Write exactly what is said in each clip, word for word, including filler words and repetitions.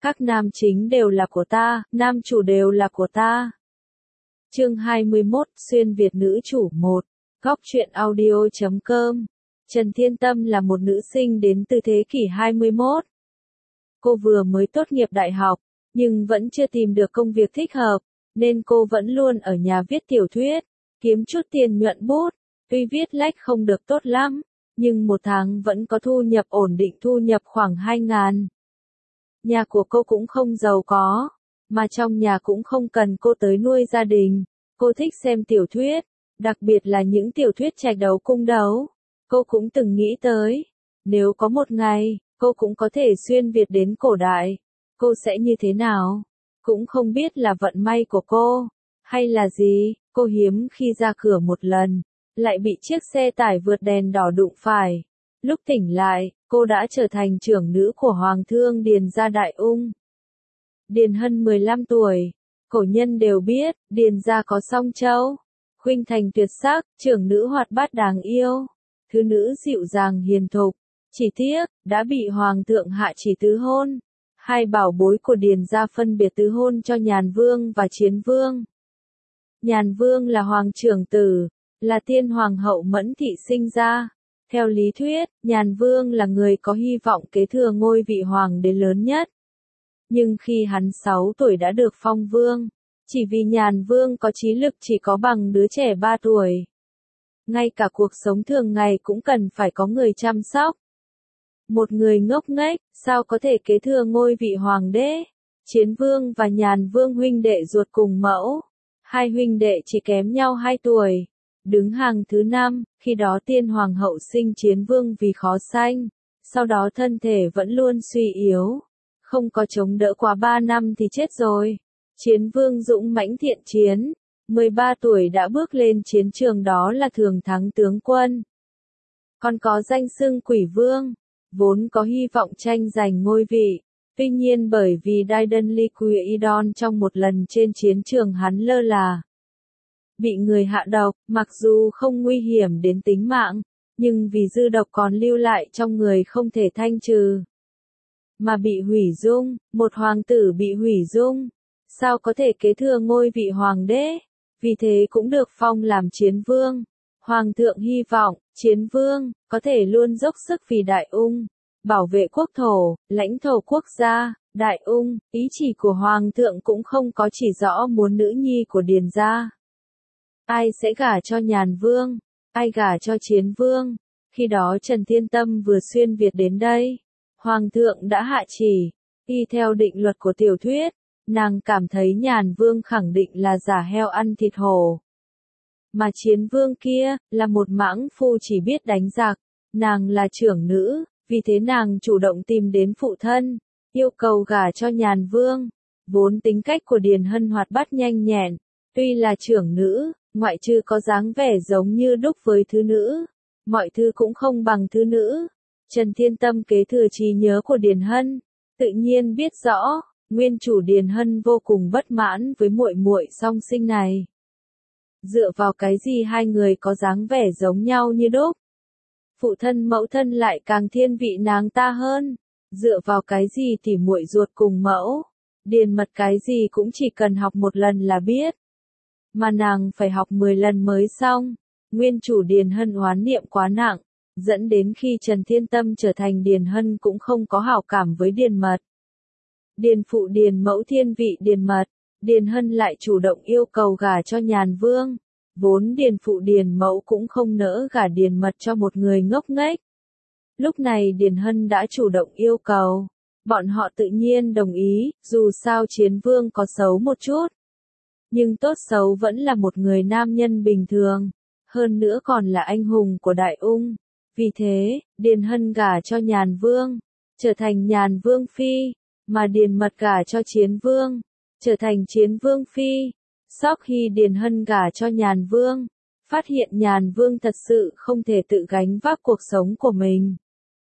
Các nam chính đều là của ta, nam chủ đều là của ta. Chương hai mươi mốt, xuyên Việt nữ chủ một. Góc truyện audio chấm com. Trần Thiên Tâm là một nữ sinh đến từ thế kỷ hai mươi mốt. Cô vừa mới tốt nghiệp đại học, nhưng vẫn chưa tìm được công việc thích hợp, nên cô vẫn luôn ở nhà viết tiểu thuyết, kiếm chút tiền nhuận bút. Tuy viết lách không được tốt lắm, nhưng một tháng vẫn có thu nhập ổn định, thu nhập khoảng hai ngàn. Nhà của cô cũng không giàu có, mà trong nhà cũng không cần cô tới nuôi gia đình. Cô thích xem tiểu thuyết, đặc biệt là những tiểu thuyết trạch đấu cung đấu. Cô cũng từng nghĩ tới, nếu có một ngày, cô cũng có thể xuyên Việt đến cổ đại, cô sẽ như thế nào? Cũng không biết là vận may của cô, hay là gì. Cô hiếm khi ra cửa một lần, lại bị chiếc xe tải vượt đèn đỏ đụng phải. Lúc tỉnh lại, cô đã trở thành trưởng nữ của Hoàng thương Điền gia Đại Ung. Điền Hân mười lăm tuổi, cổ nhân đều biết, Điền gia có song châu, khuynh thành tuyệt sắc, trưởng nữ hoạt bát đáng yêu, thứ nữ dịu dàng hiền thục. Chỉ tiếc, đã bị Hoàng thượng hạ chỉ tứ hôn. Hai bảo bối của Điền gia phân biệt tứ hôn cho Nhàn Vương và Chiến Vương. Nhàn Vương là hoàng trưởng tử, là tiên hoàng hậu Mẫn Thị sinh ra. Theo lý thuyết, Nhàn Vương là người có hy vọng kế thừa ngôi vị hoàng đế lớn nhất. Nhưng khi hắn sáu tuổi đã được phong vương, chỉ vì Nhàn Vương có trí lực chỉ có bằng đứa trẻ ba tuổi. Ngay cả cuộc sống thường ngày cũng cần phải có người chăm sóc. Một người ngốc nghếch, sao có thể kế thừa ngôi vị hoàng đế? Chiến Vương và Nhàn Vương huynh đệ ruột cùng mẫu. Hai huynh đệ chỉ kém nhau hai tuổi. Đứng hàng thứ năm, khi đó tiên hoàng hậu sinh Chiến Vương vì khó sanh. Sau đó thân thể vẫn luôn suy yếu. Không có chống đỡ quá ba năm thì chết rồi. Chiến Vương dũng mãnh thiện chiến. mười ba tuổi đã bước lên chiến trường, đó là thường thắng tướng quân. Còn có danh xưng Quỷ Vương, vốn có hy vọng tranh giành ngôi vị. Tuy nhiên bởi vì Đaidan Liquidon trong một lần trên chiến trường hắn lơ là, bị người hạ độc, mặc dù không nguy hiểm đến tính mạng, nhưng vì dư độc còn lưu lại trong người không thể thanh trừ, mà bị hủy dung. Một hoàng tử bị hủy dung, sao có thể kế thừa ngôi vị hoàng đế? Vì thế cũng được phong làm Chiến Vương. Hoàng thượng hy vọng, Chiến Vương, có thể luôn dốc sức vì Đại Ung, bảo vệ quốc thổ, lãnh thổ quốc gia. Đại Ung, ý chỉ của Hoàng thượng cũng không có chỉ rõ muốn nữ nhi của Điền gia. Ai sẽ gả cho Nhàn Vương, ai gả cho Chiến Vương. Khi đó Trần Thiên Tâm vừa xuyên Việt đến đây. Hoàng thượng đã hạ chỉ, y theo định luật của tiểu thuyết, nàng cảm thấy Nhàn Vương khẳng định là giả heo ăn thịt hổ. Mà Chiến Vương kia, là một mãng phu chỉ biết đánh giặc. Nàng là trưởng nữ, vì thế nàng chủ động tìm đến phụ thân, yêu cầu gả cho Nhàn Vương. Vốn tính cách của Điền Hân hoạt bát nhanh nhẹn, tuy là trưởng nữ, ngoại trừ có dáng vẻ giống như đúc với thứ nữ, mọi thứ cũng không bằng thứ nữ. Trần Thiên Tâm kế thừa trí nhớ của Điền Hân, tự nhiên biết rõ, nguyên chủ Điền Hân vô cùng bất mãn với muội muội song sinh này. Dựa vào cái gì hai người có dáng vẻ giống nhau như đúc? Phụ thân mẫu thân lại càng thiên vị nàng ta hơn. Dựa vào cái gì tỉ muội ruột cùng mẫu? Điền Mật cái gì cũng chỉ cần học một lần là biết. Mà nàng phải học mười lần mới xong. Nguyên chủ Điền Hân oán niệm quá nặng, dẫn đến khi Trần Thiên Tâm trở thành Điền Hân cũng không có hảo cảm với Điền Mật. Điền phụ Điền mẫu thiên vị Điền Mật, Điền Hân lại chủ động yêu cầu gả cho Nhàn Vương. Vốn Điền phụ Điền mẫu cũng không nỡ gả Điền Mật cho một người ngốc nghếch. Lúc này Điền Hân đã chủ động yêu cầu. Bọn họ tự nhiên đồng ý, dù sao Chiến Vương có xấu một chút. Nhưng tốt xấu vẫn là một người nam nhân bình thường. Hơn nữa còn là anh hùng của Đại Ung. Vì thế, Điền Hân gả cho Nhàn Vương, trở thành Nhàn Vương Phi. Mà Điền Mật gả cho Chiến Vương, trở thành Chiến Vương Phi. Sau khi Điền Hân gả cho Nhàn Vương, phát hiện Nhàn Vương thật sự không thể tự gánh vác cuộc sống của mình.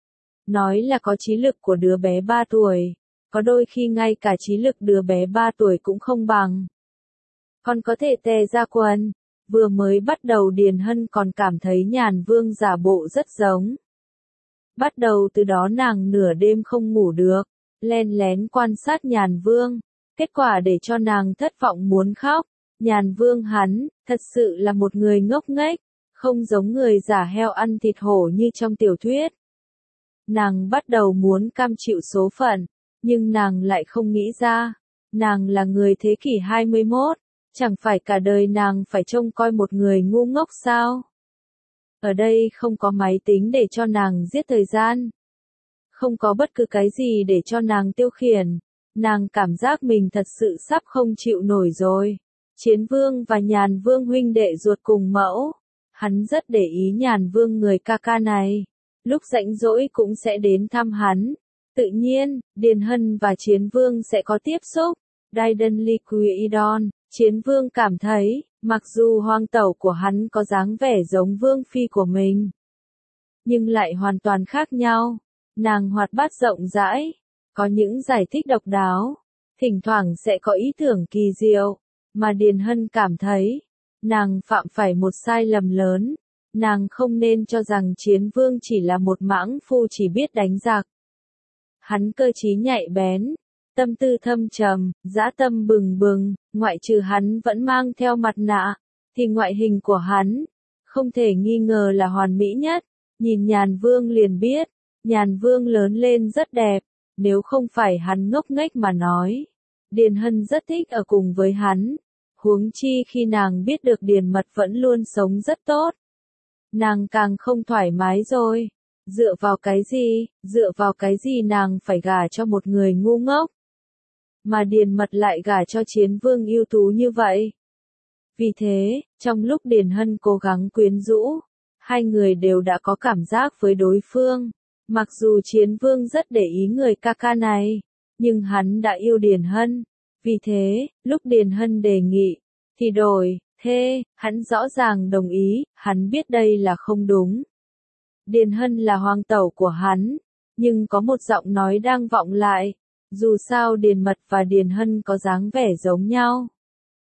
Nói là có trí lực của đứa bé ba tuổi, có đôi khi ngay cả trí lực đứa bé ba tuổi cũng không bằng. Còn có thể tè ra quần. Vừa mới bắt đầu Điền Hân còn cảm thấy Nhàn Vương giả bộ rất giống. Bắt đầu từ đó nàng nửa đêm không ngủ được, len lén quan sát Nhàn Vương, kết quả để cho nàng thất vọng muốn khóc. Nhàn Vương hắn, thật sự là một người ngốc nghếch, không giống người giả heo ăn thịt hổ như trong tiểu thuyết. Nàng bắt đầu muốn cam chịu số phận, nhưng nàng lại không nghĩ ra, nàng là người thế kỷ hai mươi mốt, chẳng phải cả đời nàng phải trông coi một người ngu ngốc sao? Ở đây không có máy tính để cho nàng giết thời gian, không có bất cứ cái gì để cho nàng tiêu khiển, nàng cảm giác mình thật sự sắp không chịu nổi rồi. Chiến Vương và Nhàn Vương huynh đệ ruột cùng mẫu, hắn rất để ý Nhàn Vương người ca ca này, lúc rảnh rỗi cũng sẽ đến thăm hắn. Tự nhiên, Điền Hân và Chiến Vương sẽ có tiếp xúc. Daidan Liquidon, Chiến Vương cảm thấy, mặc dù hoàng tẩu của hắn có dáng vẻ giống Vương phi của mình, nhưng lại hoàn toàn khác nhau. Nàng hoạt bát rộng rãi, có những giải thích độc đáo, thỉnh thoảng sẽ có ý tưởng kỳ diệu, mà Điền Hân cảm thấy, nàng phạm phải một sai lầm lớn, nàng không nên cho rằng Chiến Vương chỉ là một mãng phu chỉ biết đánh giặc. Hắn cơ trí nhạy bén, tâm tư thâm trầm, dã tâm bừng bừng, ngoại trừ hắn vẫn mang theo mặt nạ, thì ngoại hình của hắn, không thể nghi ngờ là hoàn mỹ nhất. Nhìn Nhàn Vương liền biết, Nhàn Vương lớn lên rất đẹp, nếu không phải hắn ngốc nghếch mà nói. Điền Hân rất thích ở cùng với hắn, huống chi khi nàng biết được Điền Mật vẫn luôn sống rất tốt. Nàng càng không thoải mái rồi. Dựa vào cái gì, dựa vào cái gì nàng phải gả cho một người ngu ngốc, mà Điền Mật lại gả cho Chiến Vương ưu tú như vậy. Vì thế, trong lúc Điền Hân cố gắng quyến rũ, hai người đều đã có cảm giác với đối phương. Mặc dù Chiến Vương rất để ý người ca ca này, nhưng hắn đã yêu Điền Hân. Vì thế, lúc Điền Hân đề nghị, thì đổi, thế, hắn rõ ràng đồng ý, hắn biết đây là không đúng. Điền Hân là hoàng tẩu của hắn, nhưng có một giọng nói đang vọng lại, dù sao Điền Mật và Điền Hân có dáng vẻ giống nhau,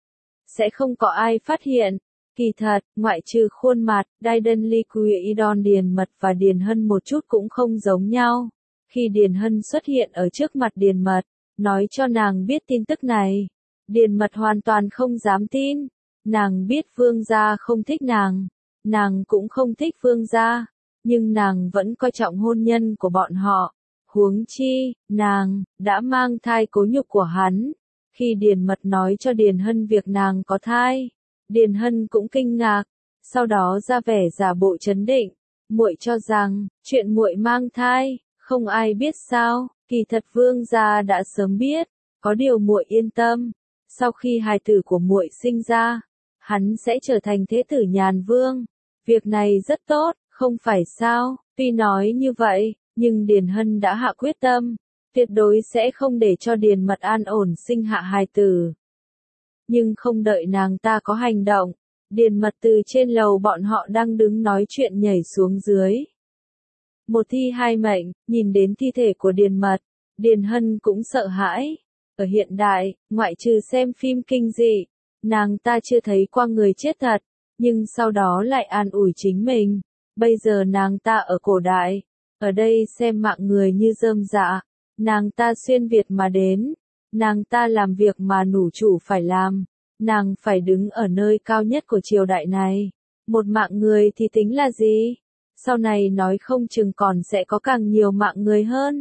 sẽ không có ai phát hiện. Kỳ thật, ngoại trừ khuôn mặt, Daidan Liquidon Điền Mật và Điền Hân một chút cũng không giống nhau. Khi Điền Hân xuất hiện ở trước mặt Điền Mật, nói cho nàng biết tin tức này, Điền Mật hoàn toàn không dám tin. Nàng biết Vương gia không thích nàng, nàng cũng không thích Vương gia, nhưng nàng vẫn coi trọng hôn nhân của bọn họ. Huống chi, nàng đã mang thai cố nhục của hắn. Khi Điền Mật nói cho Điền Hân việc nàng có thai, Điền Hân cũng kinh ngạc, sau đó ra vẻ giả bộ trấn định, muội cho rằng chuyện muội mang thai, không ai biết sao? Kỳ thật Vương gia đã sớm biết, có điều muội yên tâm, sau khi hài tử của muội sinh ra, hắn sẽ trở thành thế tử Nhàn Vương. Việc này rất tốt, không phải sao? Tuy nói như vậy, nhưng Điền Hân đã hạ quyết tâm, tuyệt đối sẽ không để cho Điền Mật an ổn sinh hạ hài tử. Nhưng không đợi nàng ta có hành động, Điền Mật từ trên lầu bọn họ đang đứng nói chuyện nhảy xuống dưới. Một thi hai mệnh, nhìn đến thi thể của Điền Mật, Điền Hân cũng sợ hãi. Ở hiện đại, ngoại trừ xem phim kinh dị, nàng ta chưa thấy qua người chết thật, nhưng sau đó lại an ủi chính mình. Bây giờ nàng ta ở cổ đại, ở đây xem mạng người như rơm rạ, nàng ta xuyên Việt mà đến, nàng ta làm việc mà nủ chủ phải làm, nàng phải đứng ở nơi cao nhất của triều đại này. Một mạng người thì tính là gì? Sau này nói không chừng còn sẽ có càng nhiều mạng người hơn.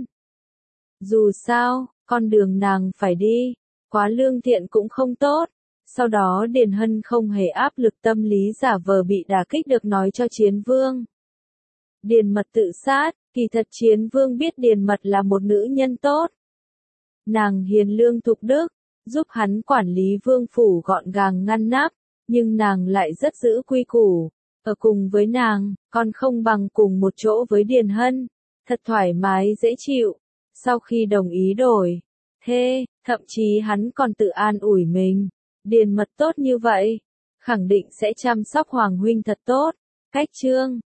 Dù sao, con đường nàng phải đi, quá lương thiện cũng không tốt. Sau đó Điền Hân không hề áp lực tâm lý giả vờ bị đả kích được nói cho Chiến Vương. Điền Mật tự sát, kỳ thật Chiến Vương biết Điền Mật là một nữ nhân tốt. Nàng hiền lương thục đức, giúp hắn quản lý vương phủ gọn gàng ngăn nắp, nhưng nàng lại rất giữ quy củ. Ở cùng với nàng, còn không bằng cùng một chỗ với Điền Hân, thật thoải mái dễ chịu. Sau khi đồng ý đổi thế, thậm chí hắn còn tự an ủi mình, Điền Mật tốt như vậy, khẳng định sẽ chăm sóc Hoàng huynh thật tốt. Cách chương